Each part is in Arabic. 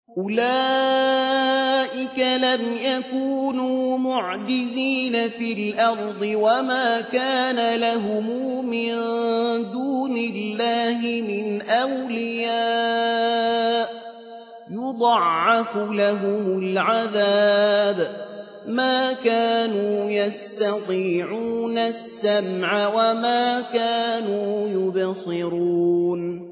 أولئك لم يكونوا معجزين في الأرض وما كان لهم من دون الله من أولياء يضاعف لهم العذاب ما كانوا يستطيعون السمع وما كانوا يبصرون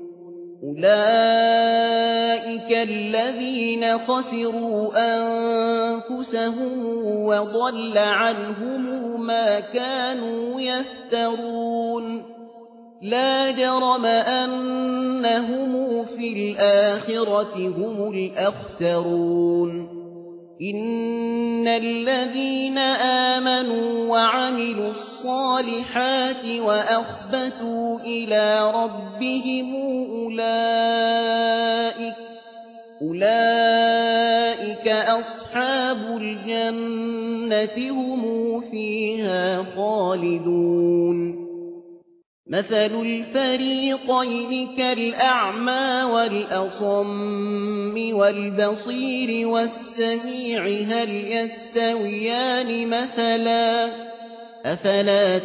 أولئك الذين خسروا أنفسهم وضل عنهم ما كانوا يفترون لا جرم أنهم في الآخرة هم الأخسرون إن الذين آمنوا وعملوا الصالحات وأخبتوا إلى ربهم أولئك أصحاب الجنة هم فيها خالدون مثل الفريقين كالأعمى والأصم والبصير والسميع هل يستويان مثلا أفلا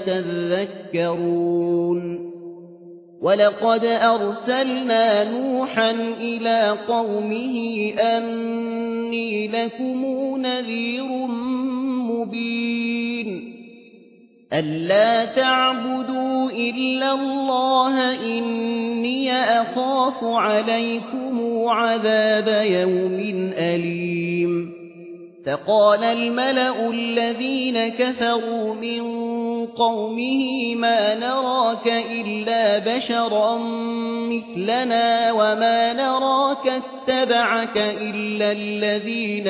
تذكرون ولقد أرسلنا نوحا إلى قومه أني لكم نذير مبين ألا تعبدوا إلا الله إني أخاف عليكم عذاب يوم أليم فقال الملأ الذين كفروا من قومه ما نراك إلا بشرا مثلنا وما نراك اتبعك إلا الذين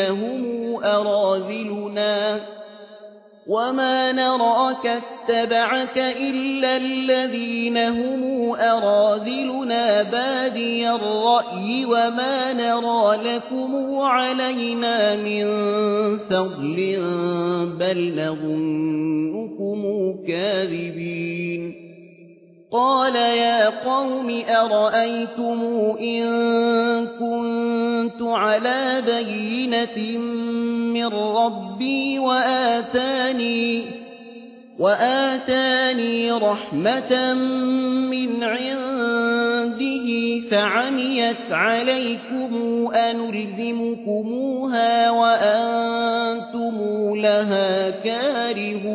هم أراذلنا بادي الرأي وما نرى لكم علينا من فضل بل نظنكم كاذبين قال يا قوم أرأيتم إن كنت على بينة من ربي وآتاني رحمة من عنده فعميت عليكم أنلزمكموها وأنتم لها كارهون